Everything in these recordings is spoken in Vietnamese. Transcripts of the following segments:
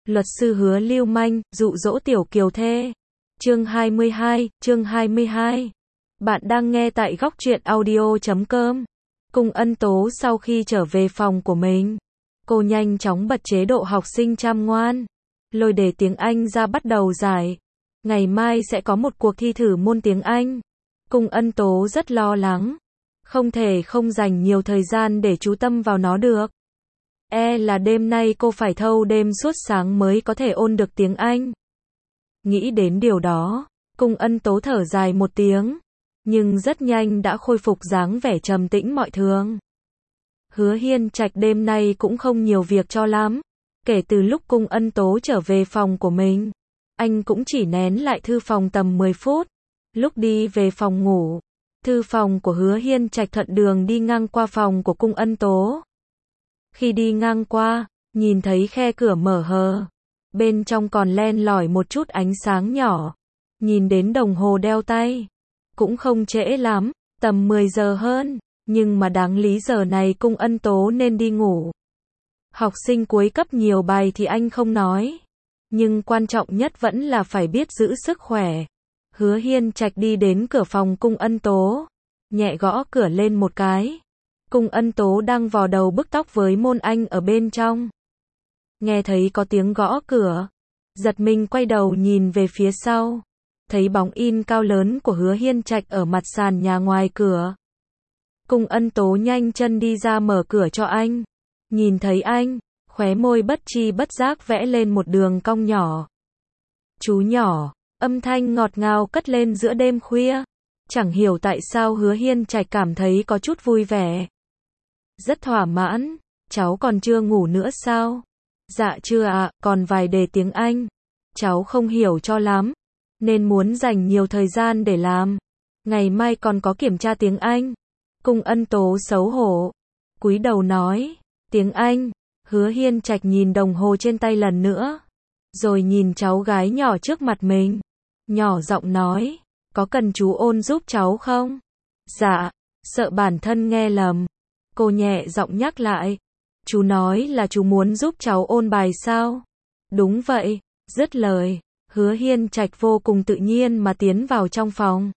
Luật sư hứa lưu manh, dụ dỗ tiểu kiều thê. Chương 22. Bạn đang nghe tại góc truyện audio.com. Cung Ân Tố sau khi trở về phòng của mình, cô nhanh chóng bật chế độ học sinh chăm ngoan, lôi đề tiếng Anh ra bắt đầu giải. Ngày mai sẽ có một cuộc thi thử môn tiếng Anh. Cung Ân Tố rất lo lắng, không thể không dành nhiều thời gian để chú tâm vào nó được. Là đêm nay cô phải thâu đêm suốt sáng mới có thể ôn được tiếng Anh. Nghĩ đến điều đó, Cung Ân Tố thở dài một tiếng, nhưng rất nhanh đã khôi phục dáng vẻ trầm tĩnh mọi thường. Hứa Hiên Trạch đêm nay cũng không nhiều việc cho lắm. Kể từ lúc Cung Ân Tố trở về phòng của mình, anh cũng chỉ nén lại thư phòng tầm 10 phút. Lúc đi về phòng ngủ, thư phòng của Hứa Hiên Trạch thuận đường đi ngang qua phòng của Cung Ân Tố. Khi đi ngang qua, nhìn thấy khe cửa mở hờ, bên trong còn len lỏi một chút ánh sáng nhỏ. Nhìn đến đồng hồ đeo tay, cũng không trễ lắm, tầm 10 giờ hơn, nhưng mà đáng lý giờ này Cung Ân Tố nên đi ngủ. Học sinh cuối cấp nhiều bài thì anh không nói, nhưng quan trọng nhất vẫn là phải biết giữ sức khỏe. Hứa Hiên Trạch đi đến cửa phòng Cung Ân Tố, nhẹ gõ cửa lên một cái. Cung Ân Tố đang vò đầu bứt tóc với môn Anh ở bên trong. Nghe thấy có tiếng gõ cửa, giật mình quay đầu nhìn về phía sau, thấy bóng in cao lớn của Hứa Hiên Trạch ở mặt sàn nhà ngoài cửa. Cung Ân Tố nhanh chân đi ra mở cửa cho anh. Nhìn thấy anh, khóe môi bất tri bất giác vẽ lên một đường cong nhỏ. Chú nhỏ, âm thanh ngọt ngào cất lên giữa đêm khuya. Chẳng hiểu tại sao Hứa Hiên Trạch cảm thấy có chút vui vẻ. Rất thỏa mãn, cháu còn chưa ngủ nữa sao? Dạ chưa ạ, còn vài đề tiếng Anh. Cháu không hiểu cho lắm, nên muốn dành nhiều thời gian để làm. Ngày mai còn có kiểm tra tiếng Anh. Cung Ân Tố xấu hổ, cúi đầu nói, tiếng Anh. Hứa Hiên Trạch nhìn đồng hồ trên tay lần nữa, rồi nhìn cháu gái nhỏ trước mặt mình, nhỏ giọng nói, có cần chú ôn giúp cháu không? Dạ, sợ bản thân nghe lầm, cô nhẹ giọng nhắc lại, chú nói là chú muốn giúp cháu ôn bài sao? Đúng vậy. Dứt lời, Hứa Hiên Trạch vô cùng tự nhiên mà tiến vào trong phòng.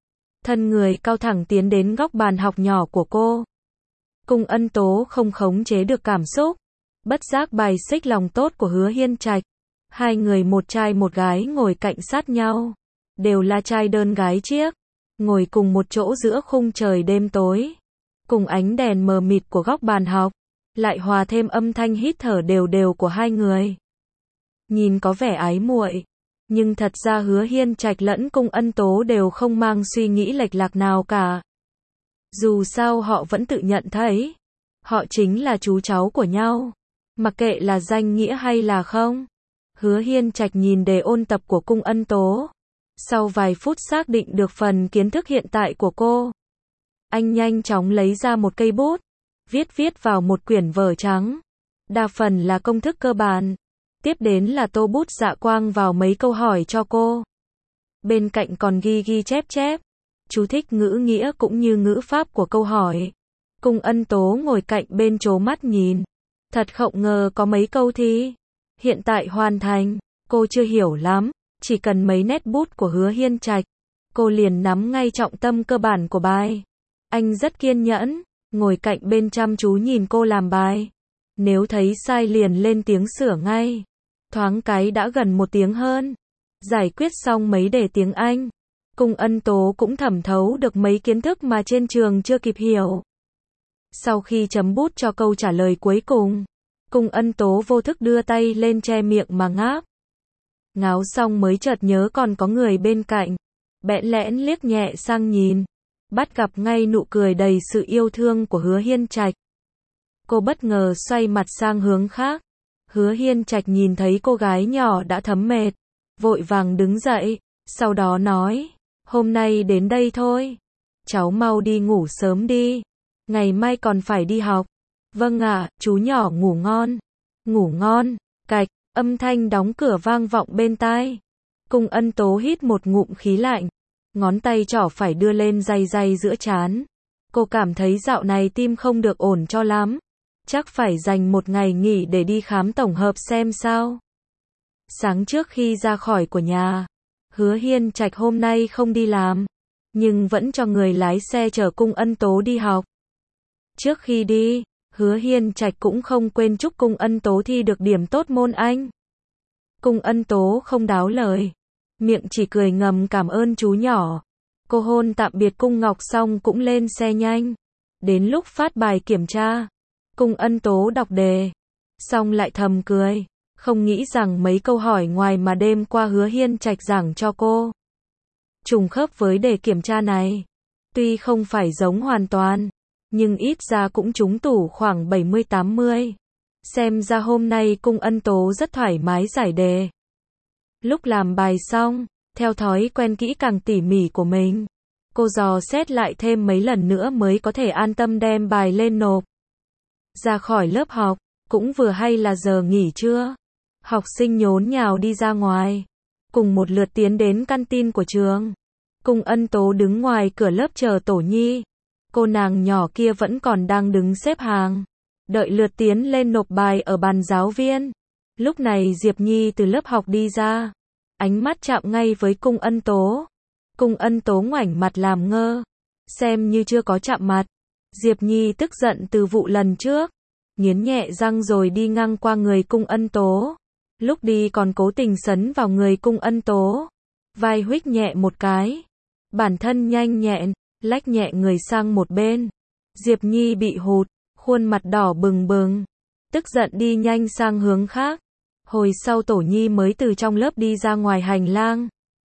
Thân người cao thẳng tiến đến góc bàn học nhỏ của cô. Cung Ân Tố không khống chế được cảm xúc, bất giác bài xích lòng tốt của Hứa Hiên Trạch. Hai người một trai một gái ngồi cạnh sát nhau, đều là trai đơn gái chiếc, ngồi cùng một chỗ giữa khung trời đêm tối, cùng ánh đèn mờ mịt của góc bàn học, lại hòa thêm âm thanh hít thở đều đều của hai người. Nhìn có vẻ ái muội, nhưng thật ra Hứa Hiên Trạch lẫn Cung Ân Tố đều không mang suy nghĩ lệch lạc nào cả. Dù sao họ vẫn tự nhận thấy, họ chính là chú cháu của nhau, mặc kệ là danh nghĩa hay là không. Hứa Hiên Trạch nhìn đề ôn tập của Cung Ân Tố, sau vài phút xác định được phần kiến thức hiện tại của cô. Anh nhanh chóng lấy ra một cây bút, viết vào một quyển vở trắng. Đa phần là công thức cơ bản. Tiếp đến là tô bút dạ quang vào mấy câu hỏi cho cô. Bên cạnh còn ghi chép, chú thích ngữ nghĩa cũng như ngữ pháp của câu hỏi. Cung Ân Tố ngồi cạnh bên trố mắt nhìn. Thật không ngờ có mấy câu thi hiện tại hoàn thành, cô chưa hiểu lắm, chỉ cần mấy nét bút của Hứa Hiên Trạch, cô liền nắm ngay trọng tâm cơ bản của bài. Anh rất kiên nhẫn, ngồi cạnh bên chăm chú nhìn cô làm bài. Nếu thấy sai liền lên tiếng sửa ngay. Thoáng cái đã gần 1 tiếng hơn. Giải quyết xong mấy đề tiếng Anh, Cung Ân Tố cũng thẩm thấu được mấy kiến thức mà trên trường chưa kịp hiểu. Sau khi chấm bút cho câu trả lời cuối cùng, Cung Ân Tố vô thức đưa tay lên che miệng mà ngáp. Ngáo xong mới chợt nhớ còn có người bên cạnh, bẽn lẽn liếc nhẹ sang nhìn, bắt gặp ngay nụ cười đầy sự yêu thương của Hứa Hiên Trạch. Cô bất ngờ xoay mặt sang hướng khác. Hứa Hiên Trạch nhìn thấy cô gái nhỏ đã thấm mệt, vội vàng đứng dậy, sau đó nói, hôm nay đến đây thôi, cháu mau đi ngủ sớm đi, ngày mai còn phải đi học. Vâng ạ, chú nhỏ ngủ ngon. Ngủ ngon. Cạch, âm thanh đóng cửa vang vọng bên tai. Cung Ân Tố hít một ngụm khí lạnh, ngón tay trỏ phải đưa lên day giữa trán. Cô cảm thấy dạo này tim không được ổn cho lắm, chắc phải dành một ngày nghỉ để đi khám tổng hợp xem sao. Sáng trước khi ra khỏi của nhà, Hứa Hiên Trạch hôm nay không đi làm, nhưng vẫn cho người lái xe chở Cung Ân Tố đi học. Trước khi đi, Hứa Hiên Trạch cũng không quên chúc Cung Ân Tố thi được điểm tốt môn Anh. Cung Ân Tố không đáo lời, miệng chỉ cười ngầm cảm ơn chú nhỏ. Cô hôn tạm biệt Cung Ngọc xong cũng lên xe nhanh. Đến lúc phát bài kiểm tra, Cung Ân Tố đọc đề, xong lại thầm cười, không nghĩ rằng mấy câu hỏi ngoài mà đêm qua Hứa Hiên Trạch giảng cho cô trùng khớp với đề kiểm tra này. Tuy không phải giống hoàn toàn, nhưng ít ra cũng trúng tủ khoảng 70-80. Xem ra hôm nay Cung Ân Tố rất thoải mái giải đề. Lúc làm bài xong, theo thói quen kỹ càng tỉ mỉ của mình, cô dò xét lại thêm mấy lần nữa mới có thể an tâm đem bài lên nộp. Ra khỏi lớp học, cũng vừa hay là giờ nghỉ trưa. Học sinh nhốn nhào đi ra ngoài, cùng một lượt tiến đến canteen của trường. Cung Ân Tố đứng ngoài cửa lớp chờ Tổ Nhi. Cô nàng nhỏ kia vẫn còn đang đứng xếp hàng, đợi lượt tiến lên nộp bài ở bàn giáo viên. Lúc này Diệp Nhi từ lớp học đi ra, ánh mắt chạm ngay với Cung Ân Tố. Cung Ân Tố ngoảnh mặt làm ngơ, xem như chưa có chạm mặt. Diệp Nhi tức giận từ vụ lần trước, nghiến nhẹ răng rồi đi ngang qua người Cung Ân Tố. Lúc đi còn cố tình sấn vào người Cung Ân Tố, vai huých nhẹ một cái, bản thân nhanh nhẹn, lách nhẹ người sang một bên. Diệp Nhi bị hụt, khuôn mặt đỏ bừng bừng, tức giận đi nhanh sang hướng khác. Hồi sau Tổ Nhi mới từ trong lớp đi ra ngoài hành lang,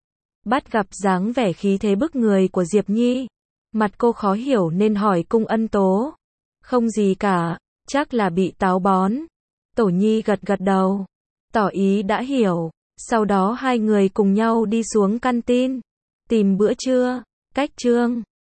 bắt gặp dáng vẻ khí thế bức người của Diệp Nhi. Mặt cô khó hiểu nên hỏi Cung Ân Tố. Không gì cả, chắc là bị táo bón. Tổ Nhi gật gật đầu, tỏ ý đã hiểu. Sau đó hai người cùng nhau đi xuống canteen, tìm bữa trưa. Cách trường